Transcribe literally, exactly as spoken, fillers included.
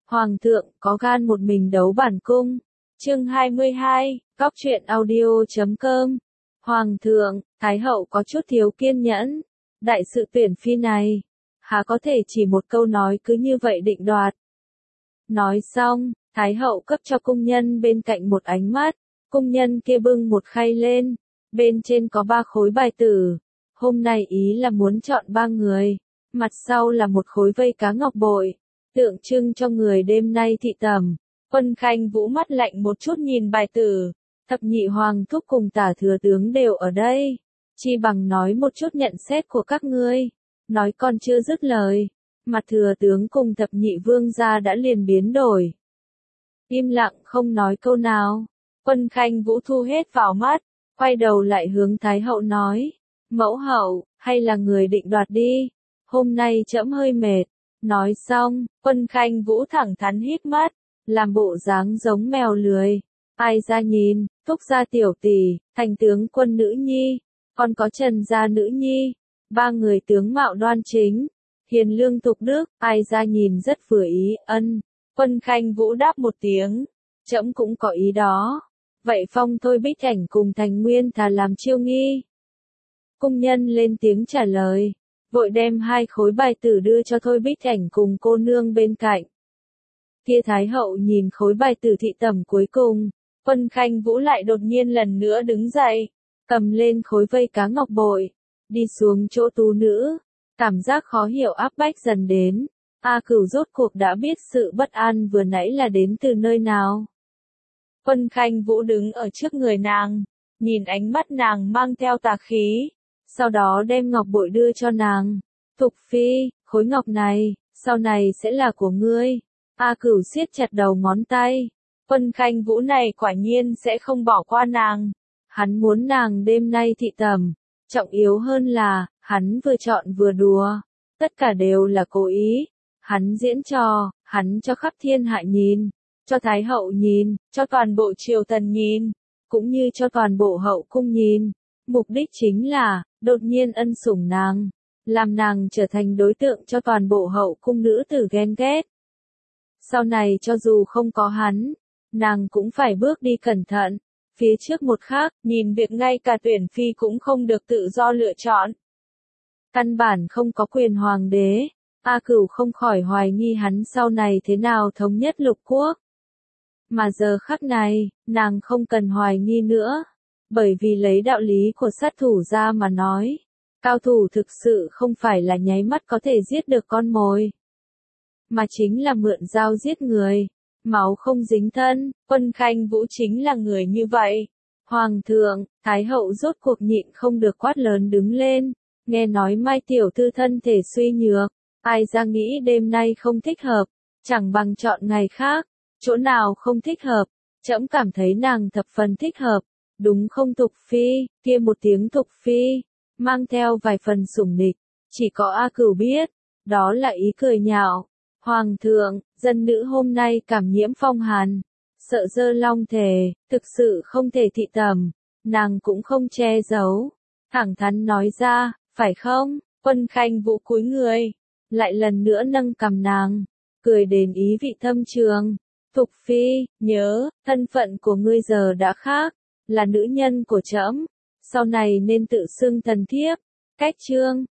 Hoàng thượng có gan một mình đấu bản cung. Chương hai mươi hai, Góc truyện audio chấm com. Hoàng thượng, Thái hậu có chút thiếu kiên nhẫn. Đại sự tuyển phi này, há có thể chỉ một câu nói cứ như vậy định đoạt. Nói xong, Thái hậu cấp cho cung nhân bên cạnh một ánh mắt. Cung nhân kia bưng một khay lên, bên trên có ba khối bài tử. Hôm nay ý là muốn chọn ba người, mặt sau là một khối vây cá ngọc bội, tượng trưng cho người đêm nay thị tẩm. Quân Khanh Vũ mắt lạnh một chút nhìn bài tử, thập nhị hoàng thúc cùng tả thừa tướng đều ở đây, chi bằng nói một chút nhận xét của các ngươi. Nói còn chưa dứt lời, mặt thừa tướng cùng thập nhị vương gia đã liền biến đổi. Im lặng không nói câu nào, Quân Khanh Vũ thu hết vào mắt, quay đầu lại hướng Thái hậu nói, mẫu hậu, hay là người định đoạt đi, hôm nay trẫm hơi mệt. Nói xong, Quân Khanh Vũ thẳng thắn híp mắt, làm bộ dáng giống mèo lười. Ai ra nhìn, Thúc gia tiểu tỷ, thành tướng quân nữ nhi, còn có Trần gia nữ nhi, ba người tướng mạo đoan chính, hiền lương tục đức, ai ra nhìn rất vừa ý. Ân. Quân Khanh Vũ đáp một tiếng, trẫm cũng có ý đó. Vậy phong Thôi Bích Ảnh cùng Thành Nguyên thà làm chiêu nghi. Cung nhân lên tiếng trả lời, vội đem hai khối bài tử đưa cho Thôi Bích Ảnh cùng cô nương bên cạnh. Kia Thái hậu nhìn khối bài tử thị tẩm cuối cùng, Quân Khanh Vũ lại đột nhiên lần nữa đứng dậy, cầm lên khối vây cá ngọc bội, đi xuống chỗ tú nữ, cảm giác khó hiểu áp bách dần đến. A Cửu rốt cuộc đã biết sự bất an vừa nãy là đến từ nơi nào. Quân Khanh Vũ đứng ở trước người nàng, nhìn ánh mắt nàng mang theo tà khí, sau đó đem ngọc bội đưa cho nàng. Thục phi, khối ngọc này, sau này sẽ là của ngươi. A Cửu siết chặt đầu ngón tay. Quân Khanh Vũ này quả nhiên sẽ không bỏ qua nàng. Hắn muốn nàng đêm nay thị tẩm. Trọng yếu hơn là, hắn vừa chọn vừa đùa. Tất cả đều là cố ý. Hắn diễn trò, hắn cho khắp thiên hạ nhìn. Cho Thái hậu nhìn, cho toàn bộ triều tần nhìn. Cũng như cho toàn bộ hậu cung nhìn. Mục đích chính là, đột nhiên ân sủng nàng. Làm nàng trở thành đối tượng cho toàn bộ hậu cung nữ tử ghen ghét. Sau này cho dù không có hắn, nàng cũng phải bước đi cẩn thận. Phía trước một khác, nhìn việc ngay cả tuyển phi cũng không được tự do lựa chọn. Căn bản không có quyền hoàng đế, A Cửu không khỏi hoài nghi hắn sau này thế nào thống nhất lục quốc. Mà giờ khắc này, nàng không cần hoài nghi nữa, bởi vì lấy đạo lý của sát thủ ra mà nói, cao thủ thực sự không phải là nháy mắt có thể giết được con mồi, mà chính là mượn dao giết người, máu không dính thân. Quân Khanh Vũ chính là người như vậy. Hoàng thượng, Thái hậu rốt cuộc nhịn không được quát lớn đứng lên, nghe nói Mai tiểu thư thân thể suy nhược, ai ra nghĩ đêm nay không thích hợp, chẳng bằng chọn ngày khác. Chỗ nào không thích hợp, trẫm cảm thấy nàng thập phần thích hợp, đúng không Thục phi? Kia một tiếng Thục phi, mang theo vài phần sủng nịch, chỉ có A Cửu biết, đó là ý cười nhạo. Hoàng thượng, dân nữ hôm nay cảm nhiễm phong hàn, sợ dơ long thể, thực sự không thể thị tẩm, nàng cũng không che giấu, thẳng thắn nói ra, phải không? Quân Khanh Vũ cúi người, lại lần nữa nâng cằm nàng, cười đến ý vị thâm trường. Thục phi, nhớ, thân phận của ngươi giờ đã khác, là nữ nhân của trẫm, sau này nên tự xưng thần thiếp. Cách chương